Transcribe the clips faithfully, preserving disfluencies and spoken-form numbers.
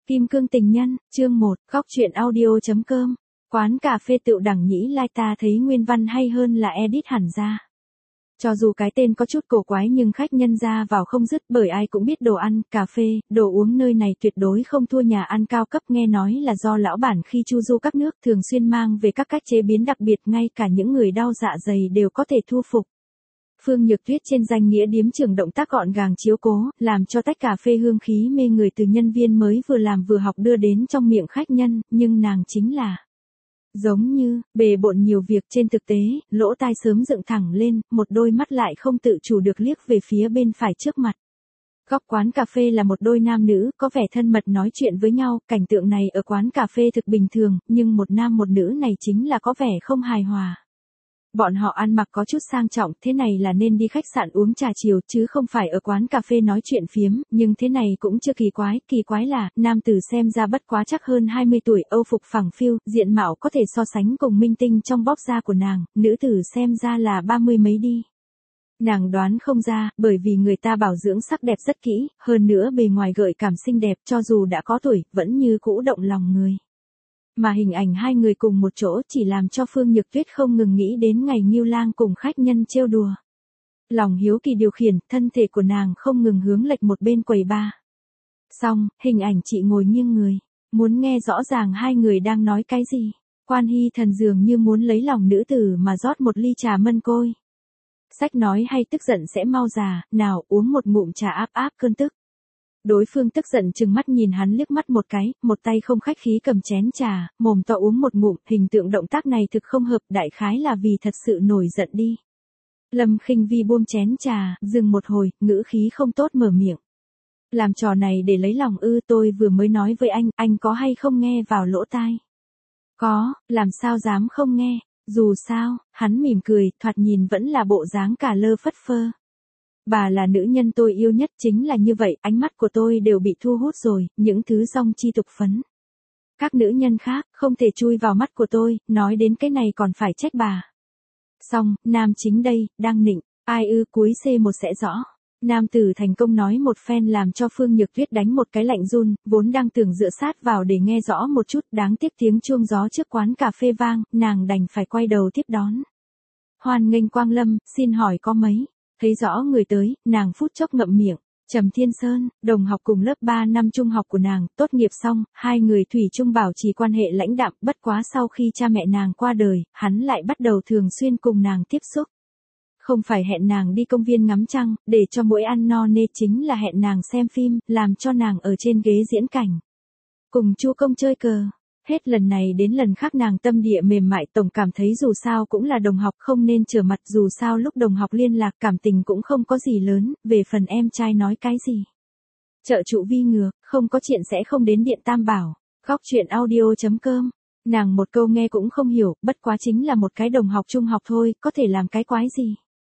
Kim cương tình nhân, chương một, góc chuyện audio.com. Quán cà phê Tựu Đẳng Nhĩ Lai ta thấy nguyên văn hay hơn là edit hẳn ra. Cho dù cái tên có chút cổ quái nhưng khách nhân ra vào không dứt, bởi ai cũng biết đồ ăn, cà phê, đồ uống nơi này tuyệt đối không thua nhà ăn cao cấp, nghe nói là do lão bản khi chu du các nước thường xuyên mang về các cách chế biến đặc biệt, ngay cả những người đau dạ dày đều có thể thu phục. Phương Nhược Tuyết trên danh nghĩa điếm trưởng động tác gọn gàng chiếu cố, làm cho tách cà phê hương khí mê người từ nhân viên mới vừa làm vừa học đưa đến trong miệng khách nhân, nhưng nàng chính là giống như bề bộn nhiều việc, trên thực tế, lỗ tai sớm dựng thẳng lên, một đôi mắt lại không tự chủ được liếc về phía bên phải trước mặt. Góc quán cà phê là một đôi nam nữ, có vẻ thân mật nói chuyện với nhau, cảnh tượng này ở quán cà phê thực bình thường, nhưng một nam một nữ này chính là có vẻ không hài hòa. Bọn họ ăn mặc có chút sang trọng, thế này là nên đi khách sạn uống trà chiều chứ không phải ở quán cà phê nói chuyện phiếm, nhưng thế này cũng chưa kỳ quái, kỳ quái là, nam tử xem ra bất quá chắc hơn hai mươi tuổi, âu phục phẳng phiu, diện mạo có thể so sánh cùng minh tinh trong bóp da của nàng, nữ tử xem ra là ba mươi mấy đi. Nàng đoán không ra, bởi vì người ta bảo dưỡng sắc đẹp rất kỹ, hơn nữa bề ngoài gợi cảm xinh đẹp, cho dù đã có tuổi, vẫn như cũ động lòng người. Mà hình ảnh hai người cùng một chỗ chỉ làm cho Phương Nhược Tuyết không ngừng nghĩ đến ngày Ngưu Lang cùng khách nhân trêu đùa. Lòng hiếu kỳ điều khiển, thân thể của nàng không ngừng hướng lệch một bên quầy bar. Xong, hình ảnh chị ngồi nghiêng người, muốn nghe rõ ràng hai người đang nói cái gì. Quan Hy Thần dường như muốn lấy lòng nữ tử mà rót một ly trà mân côi. Sách nói hay tức giận sẽ mau già, nào uống một ngụm trà áp áp cơn tức. Đối phương tức giận trừng mắt nhìn hắn liếc mắt một cái, một tay không khách khí cầm chén trà, mồm to uống một ngụm, hình tượng động tác này thực không hợp, đại khái là vì thật sự nổi giận đi. Lâm Khinh Vi buông chén trà, dừng một hồi, ngữ khí không tốt mở miệng. Làm trò này để lấy lòng ư? Tôi vừa mới nói với anh, anh có hay không nghe vào lỗ tai? Có, làm sao dám không nghe, dù sao, hắn mỉm cười, thoạt nhìn vẫn là bộ dáng cả lơ phất phơ. Bà là nữ nhân tôi yêu nhất, chính là như vậy, ánh mắt của tôi đều bị thu hút rồi, những thứ song chi tục phấn. Các nữ nhân khác, không thể chui vào mắt của tôi, nói đến cái này còn phải trách bà. Xong, nam chính đây, đang nịnh, ai ư? Cuối xê một sẽ rõ. Nam tử thành công nói một phen làm cho Phương Nhược Tuyết đánh một cái lạnh run, vốn đang tưởng dựa sát vào để nghe rõ một chút, đáng tiếc tiếng chuông gió trước quán cà phê vang, nàng đành phải quay đầu tiếp đón. Hoan nghênh quang lâm, xin hỏi có mấy? Thấy rõ người tới, nàng phút chốc ngậm miệng. Trầm Thiên Sơn, đồng học cùng lớp ba năm trung học của nàng, tốt nghiệp xong, hai người thủy chung bảo trì quan hệ lãnh đạm, bất quá sau khi cha mẹ nàng qua đời, hắn lại bắt đầu thường xuyên cùng nàng tiếp xúc. Không phải hẹn nàng đi công viên ngắm trăng, để cho mỗi ăn no nê, chính là hẹn nàng xem phim, làm cho nàng ở trên ghế diễn cảnh. Cùng Chu Công chơi cờ. Hết lần này đến lần khác nàng tâm địa mềm mại, tổng cảm thấy dù sao cũng là đồng học không nên trở mặt, dù sao lúc đồng học liên lạc cảm tình cũng không có gì lớn, về phần em trai nói cái gì. Trợ trụ vi ngược, không có chuyện sẽ không đến điện Tam Bảo, góc chuyện audio.com. Nàng một câu nghe cũng không hiểu, bất quá chính là một cái đồng học trung học thôi, có thể làm cái quái gì.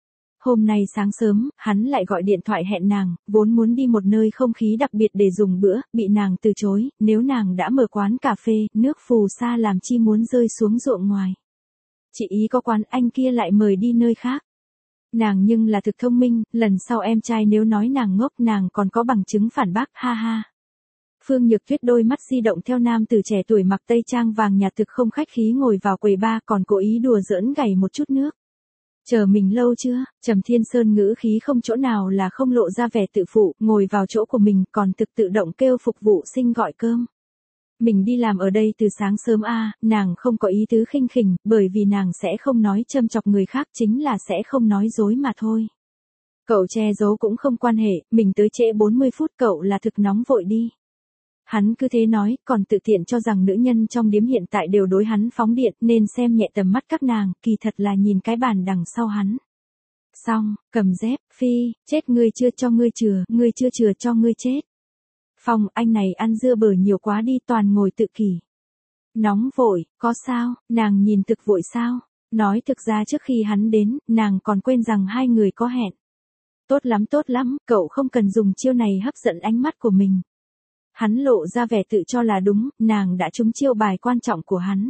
Hôm nay sáng sớm, hắn lại gọi điện thoại hẹn nàng, vốn muốn đi một nơi không khí đặc biệt để dùng bữa, bị nàng từ chối, nếu nàng đã mở quán cà phê, nước phù sa làm chi muốn rơi xuống ruộng ngoài. Chị ý có quán, anh kia lại mời đi nơi khác. Nàng nhưng là thực thông minh, lần sau em trai nếu nói nàng ngốc nàng còn có bằng chứng phản bác, ha ha. Phương Nhược Tuyết đôi mắt di động theo nam tử trẻ tuổi mặc tây trang vàng nhạt thực không khách khí ngồi vào quầy bar, còn cố ý đùa giỡn gảy một chút nước. Chờ mình lâu chưa? Trầm Thiên Sơn ngữ khí không chỗ nào là không lộ ra vẻ tự phụ, ngồi vào chỗ của mình còn thực tự động kêu phục vụ sinh gọi cơm. Mình đi làm ở đây từ sáng sớm a, à, nàng không có ý tứ khinh khỉnh, bởi vì nàng sẽ không nói châm chọc người khác, chính là sẽ không nói dối mà thôi. Cậu che giấu cũng không quan hệ, mình tới trễ bốn mươi phút, cậu là thực nóng vội đi. Hắn cứ thế nói, còn tự tiện cho rằng nữ nhân trong điếm hiện tại đều đối hắn phóng điện, nên xem nhẹ tầm mắt các nàng, kỳ thật là nhìn cái bàn đằng sau hắn. Xong, cầm dép, phi, chết ngươi chưa cho ngươi chừa, ngươi chưa chừa cho ngươi chết. Phong, anh này ăn dưa bở nhiều quá đi, toàn ngồi tự kỷ. Nóng vội, có sao, nàng nhìn thực vội sao? Nói thực ra trước khi hắn đến, nàng còn quên rằng hai người có hẹn. Tốt lắm tốt lắm, cậu không cần dùng chiêu này hấp dẫn ánh mắt của mình. Hắn lộ ra vẻ tự cho là đúng, nàng đã trúng chiêu bài quan trọng của hắn.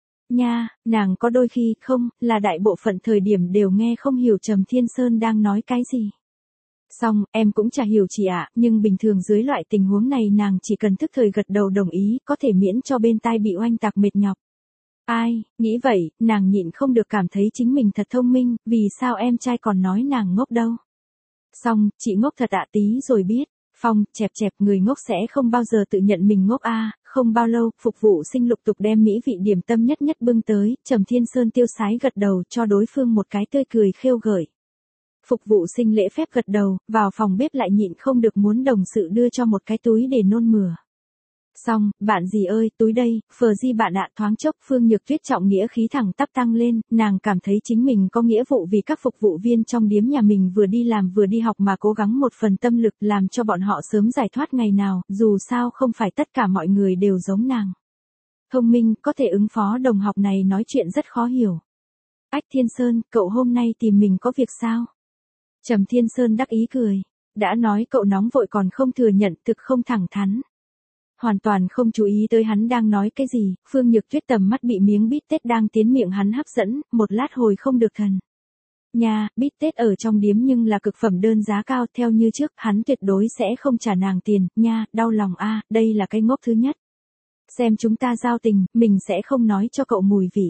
Nha, nàng có đôi khi không, là đại bộ phận thời điểm đều nghe không hiểu Trầm Thiên Sơn đang nói cái gì. Xong, em cũng chả hiểu chị ạ, nhưng bình thường dưới loại tình huống này nàng chỉ cần thức thời gật đầu đồng ý, có thể miễn cho bên tai bị oanh tạc mệt nhọc. Ai, nghĩ vậy, nàng nhịn không được cảm thấy chính mình thật thông minh, vì sao em trai còn nói nàng ngốc đâu. Xong, chị ngốc thật ạ tí rồi biết. Phong, chẹp chẹp, người ngốc sẽ không bao giờ tự nhận mình ngốc a. Không bao lâu, phục vụ sinh lục tục đem mỹ vị điểm tâm nhất nhất bưng tới, Trầm Thiên Sơn tiêu sái gật đầu cho đối phương một cái tươi cười khêu gợi. Phục vụ sinh lễ phép gật đầu, vào phòng bếp lại nhịn không được muốn đồng sự đưa cho một cái túi để nôn mửa. Xong, bạn gì ơi, túi đây, phờ di bạn ạ. Thoáng chốc Phương Nhược Tuyết trọng nghĩa khí thẳng tắp tăng lên, nàng cảm thấy chính mình có nghĩa vụ vì các phục vụ viên trong điếm nhà mình vừa đi làm vừa đi học mà cố gắng một phần tâm lực làm cho bọn họ sớm giải thoát ngày nào, dù sao không phải tất cả mọi người đều giống nàng. Thông minh, có thể ứng phó đồng học này nói chuyện rất khó hiểu. Ách Thiên Sơn, cậu hôm nay tìm mình có việc sao? Trầm Thiên Sơn đắc ý cười. Đã nói cậu nóng vội còn không thừa nhận, thực không thẳng thắn. Hoàn toàn không chú ý tới hắn đang nói cái gì, Phương Nhược Tuyết tầm mắt bị miếng bít tết đang tiến miệng hắn hấp dẫn, một lát hồi không được thần. Nha, bít tết ở trong điếm nhưng là cực phẩm đơn giá cao, theo như trước, hắn tuyệt đối sẽ không trả nàng tiền, nha, đau lòng a, đây là cái ngốc thứ nhất. Xem chúng ta giao tình, mình sẽ không nói cho cậu mùi vị.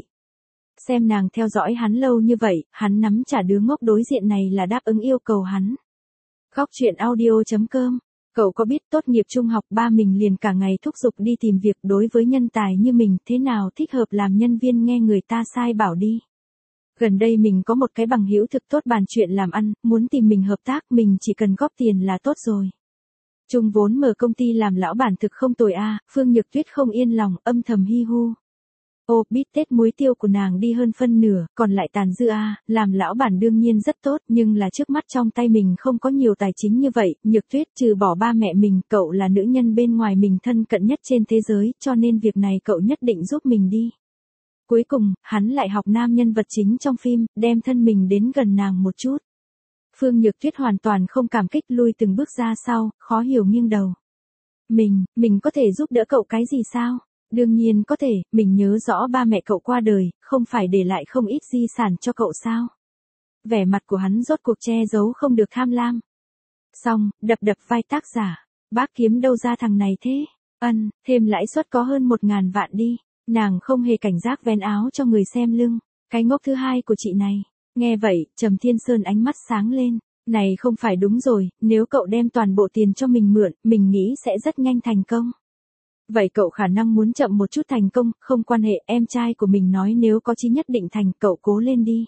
Xem nàng theo dõi hắn lâu như vậy, hắn nắm trả đứa ngốc đối diện này là đáp ứng yêu cầu hắn. Góc truyện audio chấm com. Cậu có biết tốt nghiệp trung học ba mình liền cả ngày thúc giục đi tìm việc, đối với nhân tài như mình thế nào thích hợp làm nhân viên nghe người ta sai bảo đi. Gần đây mình có một cái bằng hữu thực tốt bàn chuyện làm ăn, muốn tìm mình hợp tác mình chỉ cần góp tiền là tốt rồi. Chung vốn mở công ty làm lão bản thực không tồi a. Phương Nhược Tuyết không yên lòng, âm thầm hi hu. Ô, bít tết muối tiêu của nàng đi hơn phân nửa, còn lại tàn dư a, làm lão bản đương nhiên rất tốt, nhưng là trước mắt trong tay mình không có nhiều tài chính như vậy, Nhược Tuyết trừ bỏ ba mẹ mình, cậu là nữ nhân bên ngoài mình thân cận nhất trên thế giới, cho nên việc này cậu nhất định giúp mình đi. Cuối cùng, hắn lại học nam nhân vật chính trong phim, đem thân mình đến gần nàng một chút. Phương Nhược Tuyết hoàn toàn không cảm kích lui từng bước ra sau, khó hiểu nghiêng đầu. Mình, mình có thể giúp đỡ cậu cái gì sao? Đương nhiên có thể, mình nhớ rõ ba mẹ cậu qua đời, không phải để lại không ít di sản cho cậu sao? Vẻ mặt của hắn rốt cuộc che giấu không được tham lam. Xong, đập đập vai tác giả. Bác kiếm đâu ra thằng này thế? Ân, thêm lãi suất có hơn một ngàn vạn đi. Nàng không hề cảnh giác vén áo cho người xem lưng. Cái ngốc thứ hai của chị này. Nghe vậy, Trầm Thiên Sơn ánh mắt sáng lên. Này không phải đúng rồi, nếu cậu đem toàn bộ tiền cho mình mượn, mình nghĩ sẽ rất nhanh thành công. Vậy cậu khả năng muốn chậm một chút thành công, không quan hệ, em trai của mình nói nếu có chí nhất định thành, cậu cố lên đi.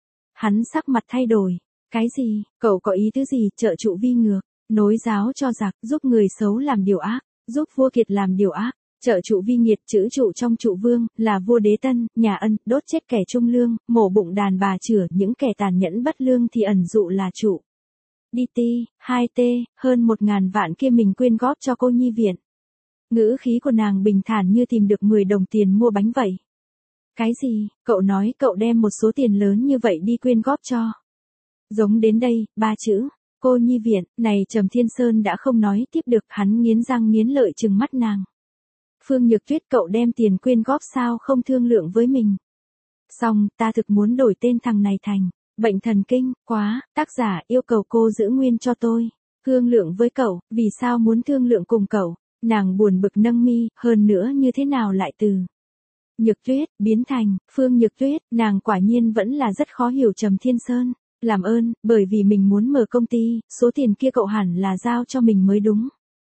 Hắn sắc mặt thay đổi. Cái gì, cậu có ý tứ gì, trợ trụ vi ngược, nối giáo cho giặc, giúp người xấu làm điều ác, giúp vua kiệt làm điều ác, trợ trụ vi nghiệt, chữ trụ trong trụ vương, là vua đế tân, nhà ân, đốt chết kẻ trung lương, mổ bụng đàn bà chửa, những kẻ tàn nhẫn bất lương thì ẩn dụ là trụ. Đi ti, hai t, hơn một ngàn vạn kia mình quyên góp cho cô nhi viện. Ngữ khí của nàng bình thản như tìm được mười đồng tiền mua bánh vậy. Cái gì, cậu nói cậu đem một số tiền lớn như vậy đi quyên góp cho. Giống đến đây, ba chữ, cô nhi viện, này Trầm Thiên Sơn đã không nói tiếp được, hắn nghiến răng nghiến lợi trừng mắt nàng. Phương Nhược Tuyết, cậu đem tiền quyên góp sao không thương lượng với mình. Xong, ta thực muốn đổi tên thằng này thành, bệnh thần kinh, quá, tác giả yêu cầu cô giữ nguyên cho tôi. Thương lượng với cậu, vì sao muốn thương lượng cùng cậu? Nàng buồn bực nâng mi, hơn nữa như thế nào lại từ Nhược Tuyết, biến thành, Phương Nhược Tuyết, nàng quả nhiên vẫn là rất khó hiểu Trầm Thiên Sơn. Làm ơn, bởi vì mình muốn mở công ty, số tiền kia cậu hẳn là giao cho mình mới đúng.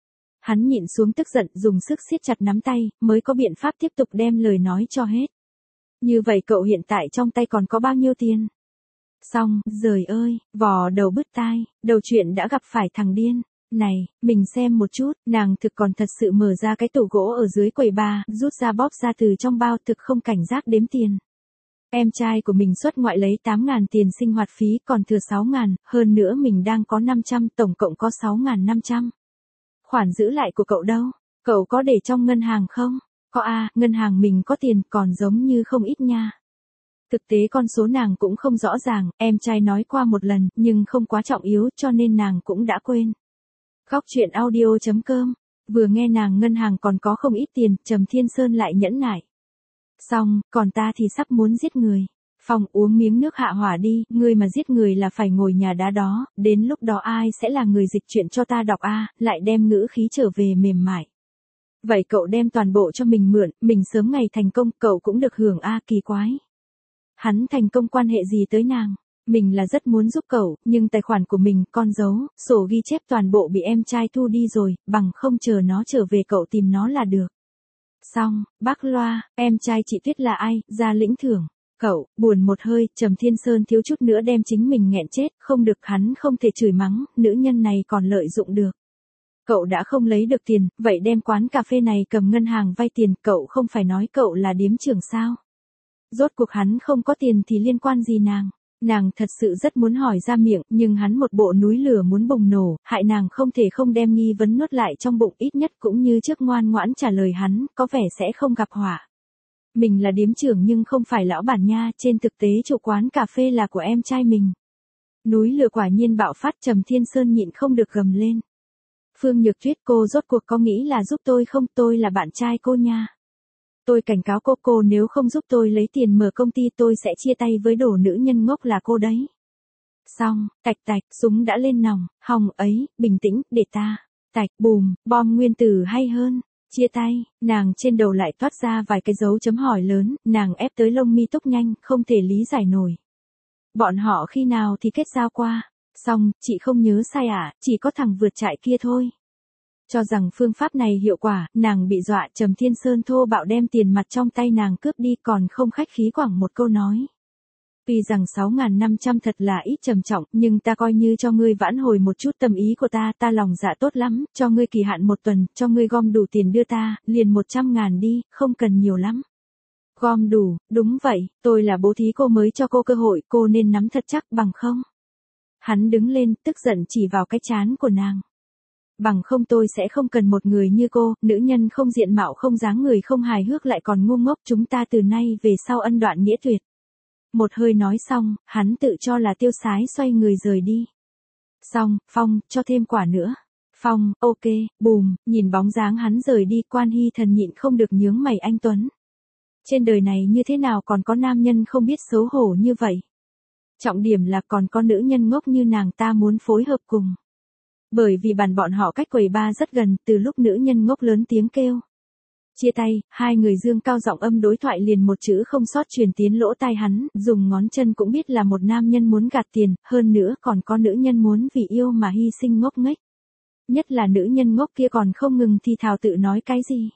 Hắn nhịn xuống tức giận, dùng sức siết chặt nắm tay, mới có biện pháp tiếp tục đem lời nói cho hết. Như vậy cậu hiện tại trong tay còn có bao nhiêu tiền? Xong, giời ơi, vò đầu bứt tai, đầu chuyện đã gặp phải thằng điên. Này, mình xem một chút, nàng thực còn thật sự mở ra cái tủ gỗ ở dưới quầy bar, rút ra bóp ra từ trong bao, thực không cảnh giác đếm tiền. Em trai của mình xuất ngoại lấy tám ngàn tiền sinh hoạt phí, còn thừa sáu ngàn, hơn nữa mình đang có năm trăm, tổng cộng có sáu ngàn năm trăm. Khoản giữ lại của cậu đâu? Cậu có để trong ngân hàng không? Có a, ngân hàng mình có tiền, còn giống như không ít nha. Thực tế con số nàng cũng không rõ ràng, em trai nói qua một lần, nhưng không quá trọng yếu cho nên nàng cũng đã quên. Góc truyện audio chấm com, vừa nghe nàng ngân hàng còn có không ít tiền, Trầm Thiên Sơn lại nhẫn nại. Xong, còn ta thì sắp muốn giết người. Phong uống miếng nước hạ hỏa đi, ngươi mà giết người là phải ngồi nhà đá đó, đến lúc đó ai sẽ là người dịch chuyện cho ta đọc a, lại đem ngữ khí trở về mềm mại. Vậy cậu đem toàn bộ cho mình mượn, mình sớm ngày thành công, cậu cũng được hưởng a, kỳ quái. Hắn thành công quan hệ gì tới nàng? Mình là rất muốn giúp cậu, nhưng tài khoản của mình, con dấu, sổ ghi chép toàn bộ bị em trai thu đi rồi, bằng không chờ nó trở về cậu tìm nó là được. Xong, bác loa, em trai chị Tuyết là ai, ra lĩnh thưởng. Cậu, buồn một hơi, Trầm Thiên Sơn thiếu chút nữa đem chính mình nghẹn chết, không được, hắn không thể chửi mắng, nữ nhân này còn lợi dụng được. Cậu đã không lấy được tiền, vậy đem quán cà phê này cầm ngân hàng vay tiền, cậu không phải nói cậu là điếm trưởng sao? Rốt cuộc hắn không có tiền thì liên quan gì nàng? Nàng thật sự rất muốn hỏi ra miệng, nhưng hắn một bộ núi lửa muốn bùng nổ, hại nàng không thể không đem nghi vấn nuốt lại trong bụng, ít nhất cũng như trước ngoan ngoãn trả lời hắn, có vẻ sẽ không gặp họa. Mình là điếm trưởng nhưng không phải lão bản nha, trên thực tế chủ quán cà phê là của em trai mình. Núi lửa quả nhiên bạo phát, Trầm Thiên Sơn nhịn không được gầm lên. Phương Nhược Tuyết, cô rốt cuộc có nghĩ là giúp tôi không, tôi là bạn trai cô nha. Tôi cảnh cáo cô, cô nếu không giúp tôi lấy tiền mở công ty tôi sẽ chia tay với đồ nữ nhân ngốc là cô đấy. Xong, tạch tạch, súng đã lên nòng, hòng ấy, bình tĩnh, để ta. Tạch, bùm, bom nguyên tử hay hơn. Chia tay, nàng trên đầu lại toát ra vài cái dấu chấm hỏi lớn, nàng ép tới lông mi túc nhanh, không thể lý giải nổi. Bọn họ khi nào thì kết giao qua? Xong, chị không nhớ sai à, chỉ có thằng vượt trại kia thôi. Cho rằng phương pháp này hiệu quả, nàng bị dọa, Trầm Thiên Sơn thô bạo đem tiền mặt trong tay nàng cướp đi, còn không khách khí quẳng một câu nói. Vì rằng sáu nghìn năm trăm thật là ít trầm trọng, nhưng ta coi như cho ngươi vãn hồi một chút tâm ý của ta, ta lòng dạ tốt lắm, cho ngươi kỳ hạn một tuần, cho ngươi gom đủ tiền đưa ta, liền một trăm ngàn đi, không cần nhiều lắm. Gom đủ, đúng vậy, tôi là bố thí cô mới cho cô cơ hội, cô nên nắm thật chắc, bằng không. Hắn đứng lên, tức giận chỉ vào cái trán của nàng. Bằng không tôi sẽ không cần một người như cô, nữ nhân không diện mạo không dáng người không hài hước lại còn ngu ngốc, chúng ta từ nay về sau ân đoạn nghĩa tuyệt. Một hơi nói xong, hắn tự cho là tiêu sái xoay người rời đi. Xong, Phong, cho thêm quả nữa. Phong, ok, bùm, nhìn bóng dáng hắn rời đi, Quan Hy Thần nhịn không được nhướng mày, anh Tuấn. Trên đời này như thế nào còn có nam nhân không biết xấu hổ như vậy? Trọng điểm là còn có nữ nhân ngốc như nàng ta muốn phối hợp cùng. Bởi vì bàn bọn họ cách quầy bar rất gần, từ lúc nữ nhân ngốc lớn tiếng kêu. Chia tay, hai người dương cao giọng âm đối thoại liền một chữ không sót truyền tiến lỗ tai hắn, dùng ngón chân cũng biết là một nam nhân muốn gạt tiền, hơn nữa còn có nữ nhân muốn vì yêu mà hy sinh ngốc nghếch. Nhất là nữ nhân ngốc kia còn không ngừng thì thào tự nói cái gì.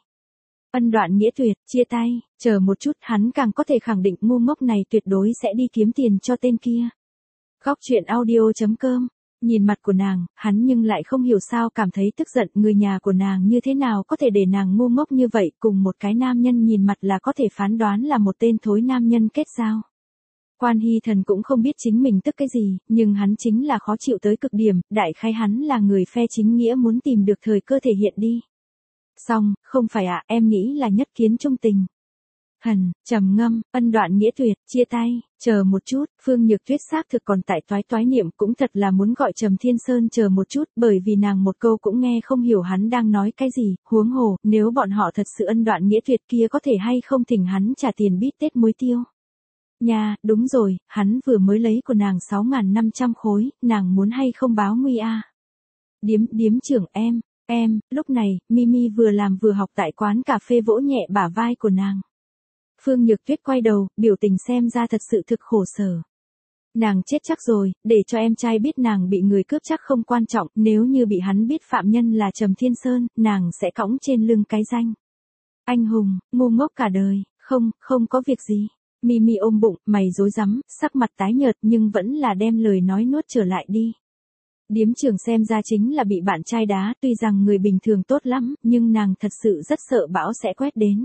Ân đoạn nghĩa tuyệt, chia tay, chờ một chút, hắn càng có thể khẳng định ngu ngốc này tuyệt đối sẽ đi kiếm tiền cho tên kia. Góc truyện audio chấm com. Nhìn mặt của nàng, hắn nhưng lại không hiểu sao cảm thấy tức giận, người nhà của nàng như thế nào có thể để nàng ngu ngốc như vậy, cùng một cái nam nhân nhìn mặt là có thể phán đoán là một tên thối nam nhân kết giao. Quan Hy Thần cũng không biết chính mình tức cái gì, nhưng hắn chính là khó chịu tới cực điểm, đại khái hắn là người phe chính nghĩa muốn tìm được thời cơ thể hiện đi. Xong, không phải ạ, à, em nghĩ là nhất kiến trung tình. Thần, trầm ngâm, ân đoạn nghĩa tuyệt, chia tay, chờ một chút, Phương Nhược Tuyết xác thực còn tại toái toái niệm, cũng thật là muốn gọi Trầm Thiên Sơn chờ một chút, bởi vì nàng một câu cũng nghe không hiểu hắn đang nói cái gì, huống hồ, nếu bọn họ thật sự ân đoạn nghĩa tuyệt kia có thể hay không thỉnh hắn trả tiền bít tết muối tiêu. Nha, đúng rồi, hắn vừa mới lấy của nàng sáu nghìn năm trăm khối, nàng muốn hay không báo nguy a? À? Điếm, điếm trưởng em, em, lúc này, Mimi vừa làm vừa học tại quán cà phê vỗ nhẹ bả vai của nàng. Phương Nhược Tuyết quay đầu, biểu tình xem ra thật sự thực khổ sở. Nàng chết chắc rồi, để cho em trai biết nàng bị người cướp chắc không quan trọng, nếu như bị hắn biết phạm nhân là Trầm Thiên Sơn, nàng sẽ cõng trên lưng cái danh. Anh hùng, ngu ngốc cả đời, không, không có việc gì. Mimi ôm bụng, mày rối rắm, sắc mặt tái nhợt nhưng vẫn là đem lời nói nuốt trở lại đi. Điếm trưởng xem ra chính là bị bạn trai đá, tuy rằng người bình thường tốt lắm, nhưng nàng thật sự rất sợ bão sẽ quét đến.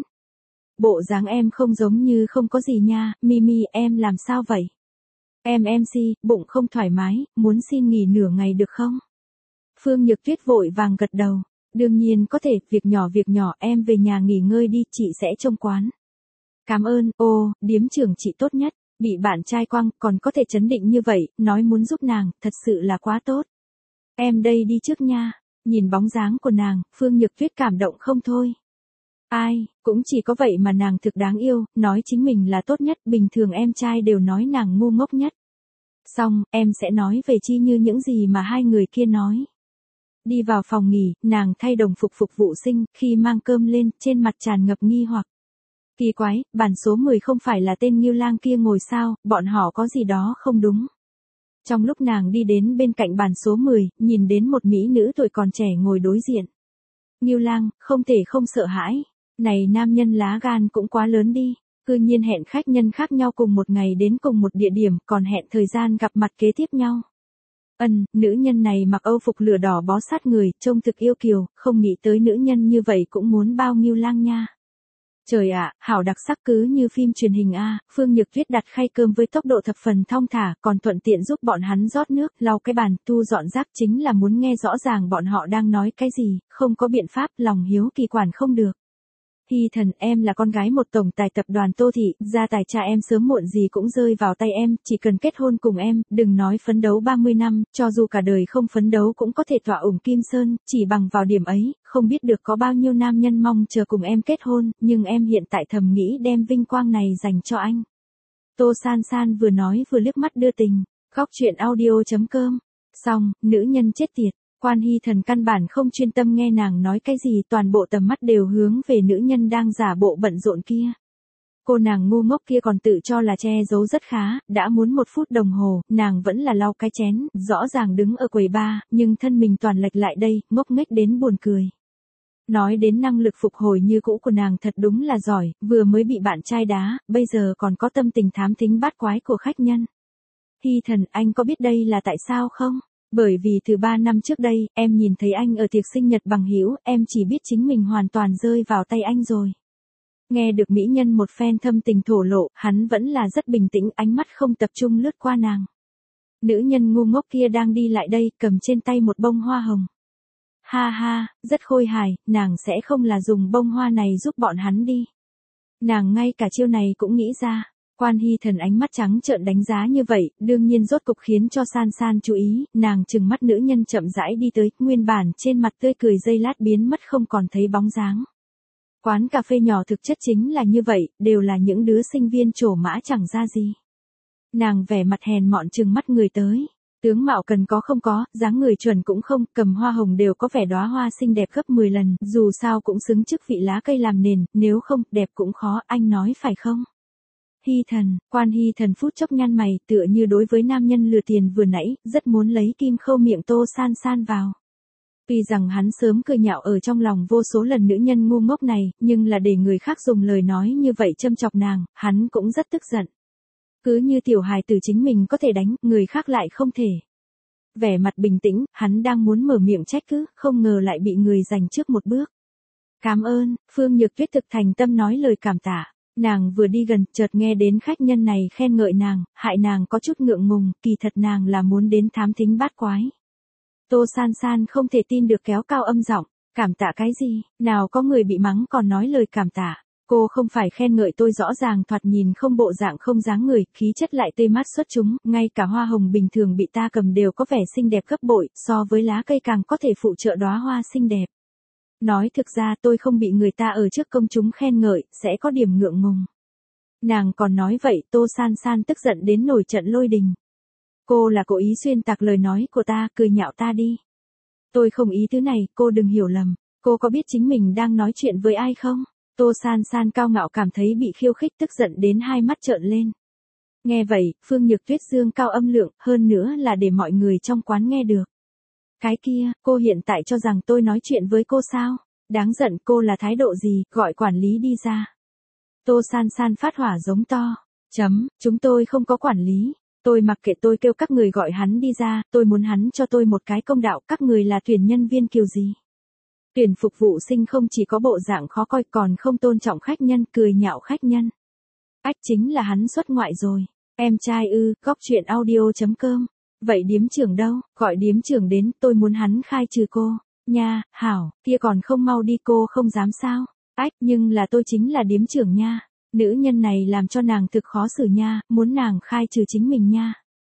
Bộ dáng em không giống như không có gì nha, Mimi, em làm sao vậy? Em em xê, bụng không thoải mái, muốn xin nghỉ nửa ngày được không? Phương Nhược Tuyết vội vàng gật đầu, đương nhiên có thể, việc nhỏ việc nhỏ, em về nhà nghỉ ngơi đi, chị sẽ trông quán. Cảm ơn, ô, điếm trưởng chị tốt nhất, bị bạn trai quăng, còn có thể trấn định như vậy, nói muốn giúp nàng, thật sự là quá tốt. Em đây đi trước nha, nhìn bóng dáng của nàng, Phương Nhược Tuyết cảm động không thôi. Ai, cũng chỉ có vậy mà nàng thực đáng yêu, nói chính mình là tốt nhất, bình thường em trai đều nói nàng ngu ngốc nhất. Xong, em sẽ nói về Chi Như những gì mà hai người kia nói. Đi vào phòng nghỉ, nàng thay đồng phục phục vụ sinh, khi mang cơm lên, trên mặt tràn ngập nghi hoặc. Kỳ quái, bản số mười không phải là tên Ngưu Lang kia ngồi sao, bọn họ có gì đó không đúng. Trong lúc nàng đi đến bên cạnh bàn số mười, nhìn đến một mỹ nữ tuổi còn trẻ ngồi đối diện. Ngưu Lang, không thể không sợ hãi. Này nam nhân lá gan cũng quá lớn đi. Cư nhiên hẹn khách nhân khác nhau cùng một ngày đến cùng một địa điểm, còn hẹn thời gian gặp mặt kế tiếp nhau. Ân, nữ nhân này mặc âu phục lửa đỏ bó sát người, trông thực yêu kiều, không nghĩ tới nữ nhân như vậy cũng muốn bao Ngưu Lang nha. Trời ạ, hảo đặc sắc cứ như phim truyền hình a. Phương Nhược Tuyết đặt khay cơm với tốc độ thập phần thong thả, còn thuận tiện giúp bọn hắn rót nước, lau cái bàn, thu dọn rác, chính là muốn nghe rõ ràng bọn họ đang nói cái gì, không có biện pháp, lòng hiếu kỳ quản không được. Hy Thần, em là con gái một tổng tài tập đoàn Tô Thị, gia tài cha em sớm muộn gì cũng rơi vào tay em, chỉ cần kết hôn cùng em, đừng nói phấn đấu ba mươi năm, cho dù cả đời không phấn đấu cũng có thể tỏa ủng Kim Sơn, chỉ bằng vào điểm ấy, không biết được có bao nhiêu nam nhân mong chờ cùng em kết hôn, nhưng em hiện tại thầm nghĩ đem vinh quang này dành cho anh. Tô San San vừa nói vừa liếc mắt đưa tình, góc chuyện audio chấm com. Xong, nữ nhân chết tiệt. Quan Hy Thần căn bản không chuyên tâm nghe nàng nói cái gì, toàn bộ tầm mắt đều hướng về nữ nhân đang giả bộ bận rộn kia. Cô nàng ngu ngốc kia còn tự cho là che giấu rất khá, đã muốn một phút đồng hồ, nàng vẫn là lau cái chén, rõ ràng đứng ở quầy bar, nhưng thân mình toàn lệch lại đây, ngốc nghếch đến buồn cười. Nói đến năng lực phục hồi như cũ của nàng thật đúng là giỏi, vừa mới bị bạn trai đá, bây giờ còn có tâm tình thám thính bát quái của khách nhân. Hy Thần, anh có biết đây là tại sao không? Bởi vì từ ba năm trước đây, em nhìn thấy anh ở tiệc sinh nhật bằng hữu, em chỉ biết chính mình hoàn toàn rơi vào tay anh rồi. Nghe được mỹ nhân một phen thâm tình thổ lộ, hắn vẫn là rất bình tĩnh, ánh mắt không tập trung lướt qua nàng. Nữ nhân ngu ngốc kia đang đi lại đây, cầm trên tay một bông hoa hồng. Ha ha, rất khôi hài, nàng sẽ không là dùng bông hoa này giúp bọn hắn đi. Nàng ngay cả chiêu này cũng nghĩ ra. Quan Hy Thần ánh mắt trắng trợn đánh giá như vậy, đương nhiên rốt cục khiến cho San San chú ý, nàng trừng mắt nữ nhân chậm rãi đi tới, nguyên bản trên mặt tươi cười giây lát biến mất không còn thấy bóng dáng. Quán cà phê nhỏ thực chất chính là như vậy, đều là những đứa sinh viên trổ mã chẳng ra gì. Nàng vẻ mặt hèn mọn trừng mắt người tới. Tướng mạo cần có không có, dáng người chuẩn cũng không, cầm hoa hồng đều có vẻ đóa hoa xinh đẹp gấp mười lần, dù sao cũng xứng chức vị lá cây làm nền, nếu không, đẹp cũng khó, anh nói phải không? Hy Thần, Quan Hy Thần phút chốc nhăn mày, tựa như đối với nam nhân lừa tiền vừa nãy, rất muốn lấy kim khâu miệng Tô San San vào. Tuy rằng hắn sớm cười nhạo ở trong lòng vô số lần nữ nhân ngu ngốc này, nhưng là để người khác dùng lời nói như vậy châm chọc nàng, hắn cũng rất tức giận. Cứ như tiểu hài tử chính mình có thể đánh, người khác lại không thể. Vẻ mặt bình tĩnh, hắn đang muốn mở miệng trách cứ, không ngờ lại bị người giành trước một bước. Cảm ơn, Phương Nhược Tuyết thực thành tâm nói lời cảm tạ. Nàng vừa đi gần, chợt nghe đến khách nhân này khen ngợi nàng, hại nàng có chút ngượng ngùng, kỳ thật nàng là muốn đến thám thính bát quái. Tô San San không thể tin được kéo cao âm giọng, cảm tạ cái gì, nào có người bị mắng còn nói lời cảm tạ. Cô không phải khen ngợi tôi, rõ ràng thoạt nhìn không bộ dạng không dáng người, khí chất lại tươi mát xuất chúng, ngay cả hoa hồng bình thường bị ta cầm đều có vẻ xinh đẹp gấp bội, so với lá cây càng có thể phụ trợ đóa hoa xinh đẹp. Nói thực ra tôi không bị người ta ở trước công chúng khen ngợi, sẽ có điểm ngượng ngùng. Nàng còn nói vậy, Tô San San tức giận đến nổi trận lôi đình. Cô là cố ý xuyên tạc lời nói của ta, cười nhạo ta đi. Tôi không ý thứ này, cô đừng hiểu lầm. Cô có biết chính mình đang nói chuyện với ai không? Tô San San cao ngạo cảm thấy bị khiêu khích, tức giận đến hai mắt trợn lên. Nghe vậy, Phương Nhược Tuyết dương cao âm lượng, hơn nữa là để mọi người trong quán nghe được. Cái kia, cô hiện tại cho rằng tôi nói chuyện với cô sao? Đáng giận, cô là thái độ gì, gọi quản lý đi ra. Tô San San phát hỏa giống to. Chấm, chúng tôi không có quản lý. Tôi mặc kệ, tôi kêu các người gọi hắn đi ra, tôi muốn hắn cho tôi một cái công đạo, các người là tuyển nhân viên kiểu gì? Tuyển phục vụ sinh không chỉ có bộ dạng khó coi còn không tôn trọng khách nhân, cười nhạo khách nhân. Ách, chính là hắn xuất ngoại rồi. Em trai ư, góc chuyện audio chấm com. Vậy điếm trưởng đâu, gọi điếm trưởng đến, tôi muốn hắn khai trừ cô. Nha, hảo, kia còn không mau đi, cô không dám sao. Ách, nhưng là tôi chính là điếm trưởng nha. Nữ nhân này làm cho nàng thực khó xử nha, muốn nàng khai trừ chính mình nha.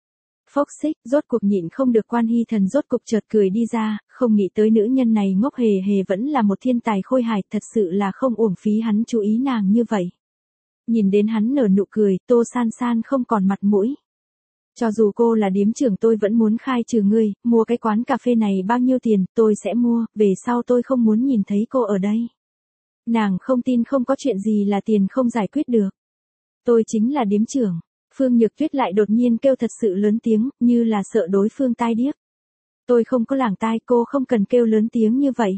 Phốc xích, rốt cuộc nhịn không được Quan Hy Thần rốt cục chợt cười đi ra, không nghĩ tới nữ nhân này ngốc hề hề vẫn là một thiên tài khôi hài, thật sự là không uổng phí hắn chú ý nàng như vậy. Nhìn đến hắn nở nụ cười, Tô San San không còn mặt mũi. Cho dù cô là điếm trưởng tôi vẫn muốn khai trừ ngươi, mua cái quán cà phê này bao nhiêu tiền, tôi sẽ mua, về sau tôi không muốn nhìn thấy cô ở đây. Nàng không tin không có chuyện gì là tiền không giải quyết được. Tôi chính là điếm trưởng. Phương Nhược Tuyết lại đột nhiên kêu thật sự lớn tiếng, như là sợ đối phương tai điếc. Tôi không có lảng tai, cô không cần kêu lớn tiếng như vậy.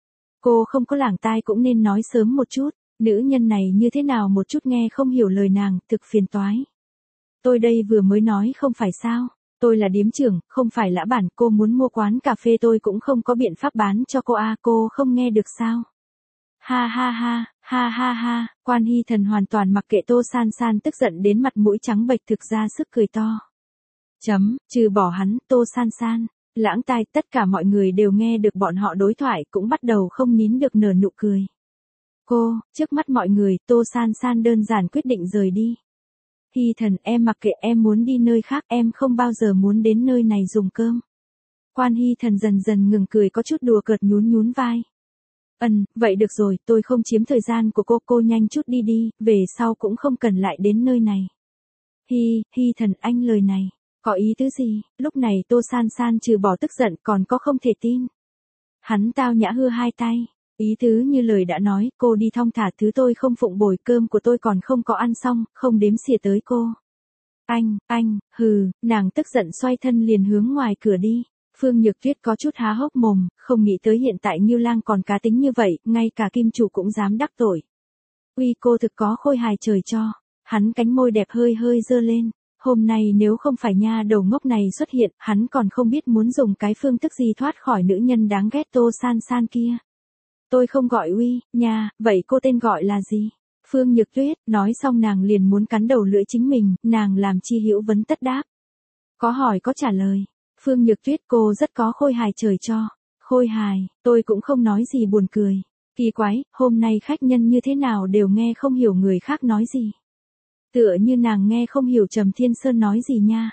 Cô không có lảng tai cũng nên nói sớm một chút, nữ nhân này như thế nào một chút nghe không hiểu lời nàng, thực phiền toái. Tôi đây vừa mới nói không phải sao, tôi là điếm trưởng, không phải lã bản, cô muốn mua quán cà phê tôi cũng không có biện pháp bán cho cô à, cô không nghe được sao? Ha ha ha, ha ha ha, Quan Hy Thần hoàn toàn mặc kệ Tô San San tức giận đến mặt mũi trắng bệch thực ra sức cười to. Chấm, trừ bỏ hắn, Tô San San, lãng tai, tất cả mọi người đều nghe được bọn họ đối thoại cũng bắt đầu không nín được nở nụ cười. Cô, trước mắt mọi người, Tô San San đơn giản quyết định rời đi. Hy Thần, em mặc kệ, em muốn đi nơi khác, em không bao giờ muốn đến nơi này dùng cơm. Quan Hy Thần dần dần ngừng cười có chút đùa cợt nhún nhún vai. Ừm, vậy được rồi, tôi không chiếm thời gian của cô, cô nhanh chút đi đi, về sau cũng không cần lại đến nơi này. Hy, Hy Thần, anh lời này, có ý tứ gì? Lúc này Tô San San trừ bỏ tức giận còn có không thể tin. Hắn tao nhã hư hai tay, ý tứ như lời đã nói, cô đi thong thả, thứ tôi không phụng bồi, cơm của tôi còn không có ăn xong, không đếm xỉa tới cô. Anh, anh, hừ, nàng tức giận xoay thân liền hướng ngoài cửa đi. Phương Nhược Tuyết có chút há hốc mồm, không nghĩ tới hiện tại Ngưu Lang còn cá tính như vậy, ngay cả kim chủ cũng dám đắc tội. Uy, cô thực có khôi hài trời cho. Hắn cánh môi đẹp hơi hơi dơ lên. Hôm nay nếu không phải nha đầu ngốc này xuất hiện, hắn còn không biết muốn dùng cái phương thức gì thoát khỏi nữ nhân đáng ghét Tô San San kia. Tôi không gọi Uy, nha, vậy cô tên gọi là gì? Phương Nhược Tuyết, nói xong nàng liền muốn cắn đầu lưỡi chính mình, nàng làm chi hữu vấn tất đáp. Có hỏi có trả lời. Phương Nhược Tuyết, cô rất có khôi hài trời cho. Khôi hài, tôi cũng không nói gì buồn cười. Kỳ quái, hôm nay khách nhân như thế nào đều nghe không hiểu người khác nói gì. Tựa như nàng nghe không hiểu Trầm Thiên Sơn nói gì nha.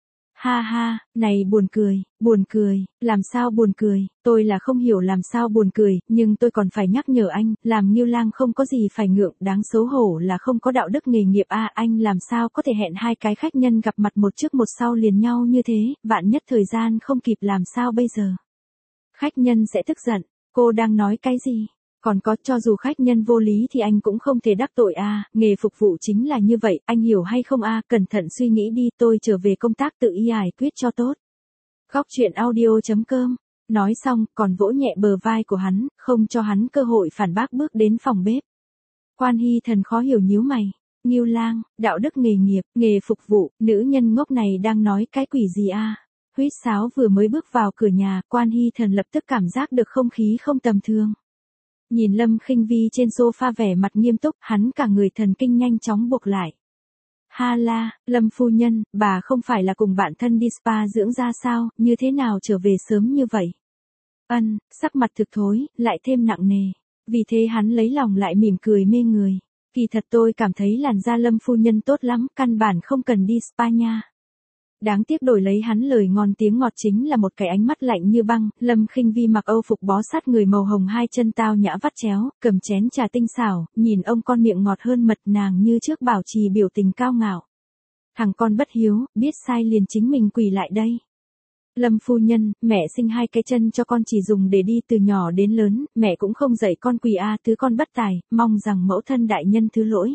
Ha ha, này buồn cười, buồn cười, làm sao buồn cười, tôi là không hiểu làm sao buồn cười, nhưng tôi còn phải nhắc nhở anh, làm Ngưu Lang không có gì phải ngượng, đáng xấu hổ là không có đạo đức nghề nghiệp a à, anh làm sao có thể hẹn hai cái khách nhân gặp mặt một trước một sau liền nhau như thế, vạn nhất thời gian không kịp làm sao bây giờ. Khách nhân sẽ tức giận, cô đang nói cái gì? Còn có, cho dù khách nhân vô lý thì anh cũng không thể đắc tội a à, nghề phục vụ chính là như vậy, anh hiểu hay không a à, cẩn thận suy nghĩ đi, tôi trở về công tác tự y giải quyết cho tốt. Góc truyện audio chấm com, nói xong, còn vỗ nhẹ bờ vai của hắn, không cho hắn cơ hội phản bác bước đến phòng bếp. Quan Hy Thần khó hiểu nhíu mày, Ngưu Lang, đạo đức nghề nghiệp, nghề phục vụ, nữ nhân ngốc này đang nói cái quỷ gì a à? Huýt sáo vừa mới bước vào cửa nhà, Quan Hy Thần lập tức cảm giác được không khí không tầm thường. Nhìn Lâm Khinh Vi trên sofa vẻ mặt nghiêm túc, hắn cả người thần kinh nhanh chóng buộc lại. Ha la, Lâm phu nhân, bà không phải là cùng bạn thân đi spa dưỡng da sao, như thế nào trở về sớm như vậy? Ân, sắc mặt thực thối, lại thêm nặng nề. Vì thế hắn lấy lòng lại mỉm cười mê người. Kỳ thật tôi cảm thấy làn da Lâm phu nhân tốt lắm, căn bản không cần đi spa nha. Đáng tiếc đổi lấy hắn lời ngon tiếng ngọt chính là một cái ánh mắt lạnh như băng. Lâm Khinh Vi mặc Âu phục bó sát người màu hồng, hai chân tao nhã vắt chéo, cầm chén trà tinh xảo, nhìn ông con miệng ngọt hơn mật, nàng như trước bảo trì biểu tình cao ngạo. Thằng con bất hiếu, biết sai liền chính mình quỳ lại đây. Lâm phu nhân, mẹ sinh hai cái chân cho con chỉ dùng để đi từ nhỏ đến lớn, mẹ cũng không dạy con quỳ a, thứ con bất tài, mong rằng mẫu thân đại nhân thứ lỗi.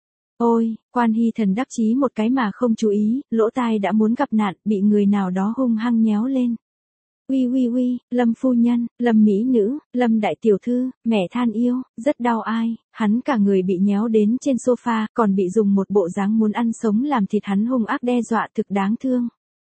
Ôi, Quan Hy Thần đắc chí một cái mà không chú ý, lỗ tai đã muốn gặp nạn, bị người nào đó hung hăng nhéo lên. Uy uy uy, Lâm phu nhân, Lâm mỹ nữ, Lâm đại tiểu thư, mẹ than yêu, rất đau ai, hắn cả người bị nhéo đến trên sofa, còn bị dùng một bộ dáng muốn ăn sống làm thịt, hắn hung ác đe dọa thực đáng thương.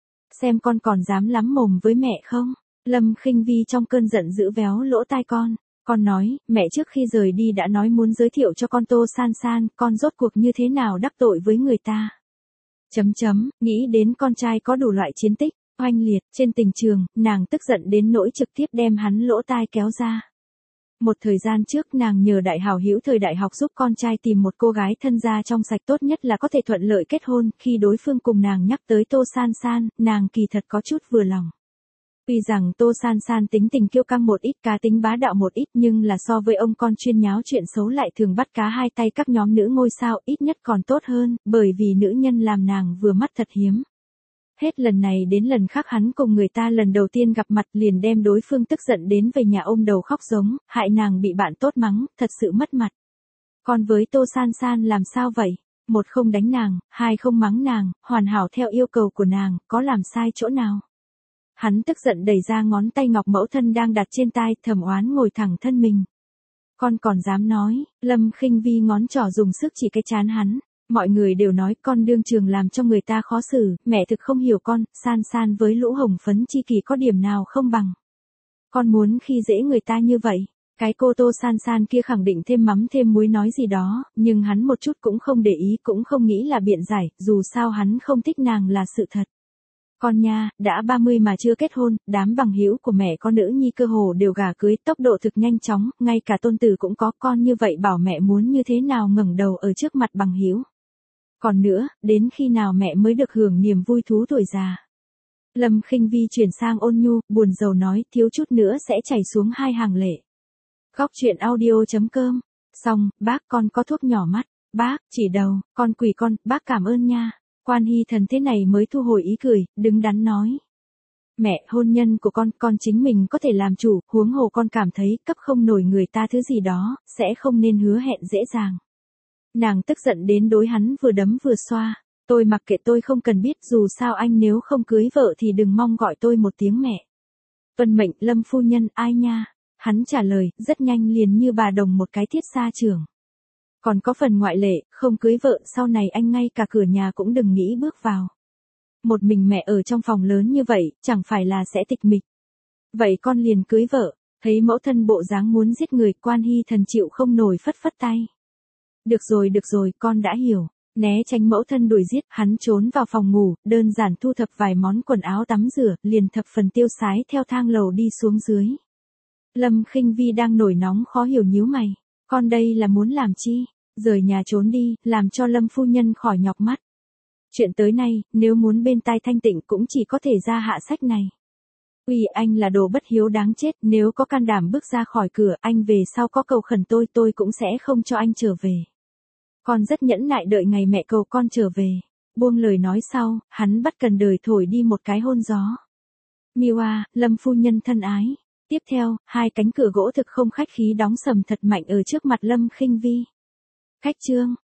Xem con còn dám lắm mồm với mẹ không? Lâm Khinh Vi trong cơn giận dữ véo lỗ tai con. Con nói, mẹ trước khi rời đi đã nói muốn giới thiệu cho con Tô San San, con rốt cuộc như thế nào đắc tội với người ta. Chấm chấm, nghĩ đến con trai có đủ loại chiến tích, oanh liệt, trên tình trường, nàng tức giận đến nỗi trực tiếp đem hắn lỗ tai kéo ra. Một thời gian trước nàng nhờ đại hảo hữu thời đại học giúp con trai tìm một cô gái thân gia trong sạch tốt nhất là có thể thuận lợi kết hôn, khi đối phương cùng nàng nhắc tới Tô San San, nàng kỳ thật có chút vừa lòng. Tuy rằng Tô San San tính tình kiêu căng một ít, cá tính bá đạo một ít, nhưng là so với ông con chuyên nháo chuyện xấu lại thường bắt cá hai tay các nhóm nữ ngôi sao ít nhất còn tốt hơn, bởi vì nữ nhân làm nàng vừa mắt thật hiếm. Hết lần này đến lần khác hắn cùng người ta lần đầu tiên gặp mặt liền đem đối phương tức giận đến về nhà ôm đầu khóc giống, hại nàng bị bạn tốt mắng, thật sự mất mặt. Còn với Tô San San làm sao vậy? Một không đánh nàng, hai không mắng nàng, hoàn hảo theo yêu cầu của nàng, có làm sai chỗ nào? Hắn tức giận đẩy ra ngón tay ngọc mẫu thân đang đặt trên tai, Thẩm Oán ngồi thẳng thân mình. Con còn dám nói? Lâm Khinh Vi ngón trỏ dùng sức chỉ cái trán hắn. Mọi người đều nói con đương trường làm cho người ta khó xử, mẹ thực không hiểu con, San San với lũ hồng phấn chi kỳ có điểm nào không bằng. Con muốn khi dễ người ta như vậy. Cái cô Tô San San kia khẳng định thêm mắm thêm muối nói gì đó, nhưng hắn một chút cũng không để ý, cũng không nghĩ là biện giải, dù sao hắn không thích nàng là sự thật. Con nha, đã ba mươi mà chưa kết hôn, đám bằng hữu của mẹ con nữ nhi cơ hồ đều gả cưới, tốc độ thực nhanh chóng, ngay cả tôn tử cũng có, con như vậy bảo mẹ muốn như thế nào ngẩng đầu ở trước mặt bằng hữu. Còn nữa, đến khi nào mẹ mới được hưởng niềm vui thú tuổi già? Lâm Khinh Vi chuyển sang ôn nhu, buồn rầu nói, thiếu chút nữa sẽ chảy xuống hai hàng lệ. Góc truyện audio chấm com. Xong, bác con có thuốc nhỏ mắt. Bác, chỉ đầu, con quỳ con, bác cảm ơn nha. Quan Hy Thần thế này mới thu hồi ý cười, đứng đắn nói. Mẹ, hôn nhân của con, con chính mình có thể làm chủ, huống hồ con cảm thấy cấp không nổi người ta thứ gì đó, sẽ không nên hứa hẹn dễ dàng. Nàng tức giận đến đối hắn vừa đấm vừa xoa. Tôi mặc kệ, tôi không cần biết, dù sao anh nếu không cưới vợ thì đừng mong gọi tôi một tiếng mẹ. Tuân mệnh, Lâm phu nhân, ai nha? Hắn trả lời, rất nhanh liền như bà đồng một cái thiết xa trưởng. Còn có phần ngoại lệ, không cưới vợ, sau này anh ngay cả cửa nhà cũng đừng nghĩ bước vào. Một mình mẹ ở trong phòng lớn như vậy, chẳng phải là sẽ tịch mịch. Vậy con liền cưới vợ, thấy mẫu thân bộ dáng muốn giết người, Quan Hy Thần chịu không nổi phất phất tay. Được rồi được rồi, con đã hiểu. Né tránh mẫu thân đuổi giết, hắn trốn vào phòng ngủ, đơn giản thu thập vài món quần áo tắm rửa, liền thập phần tiêu sái theo thang lầu đi xuống dưới. Lâm Khinh Vi đang nổi nóng khó hiểu nhíu mày. Con đây là muốn làm chi? Rời nhà trốn đi, làm cho Lâm phu nhân khỏi nhọc mắt. Chuyện tới nay, nếu muốn bên tai thanh tịnh cũng chỉ có thể ra hạ sách này. Uy, anh là đồ bất hiếu đáng chết, nếu có can đảm bước ra khỏi cửa, anh về sau có cầu khẩn tôi, tôi cũng sẽ không cho anh trở về. Con rất nhẫn nại đợi ngày mẹ cầu con trở về. Buông lời nói sau, hắn bắt cần đời thổi đi một cái hôn gió. Miwa, Lâm phu nhân thân ái. Tiếp theo, hai cánh cửa gỗ thực không khách khí đóng sầm thật mạnh ở trước mặt Lâm Khinh Vi. Khách trương,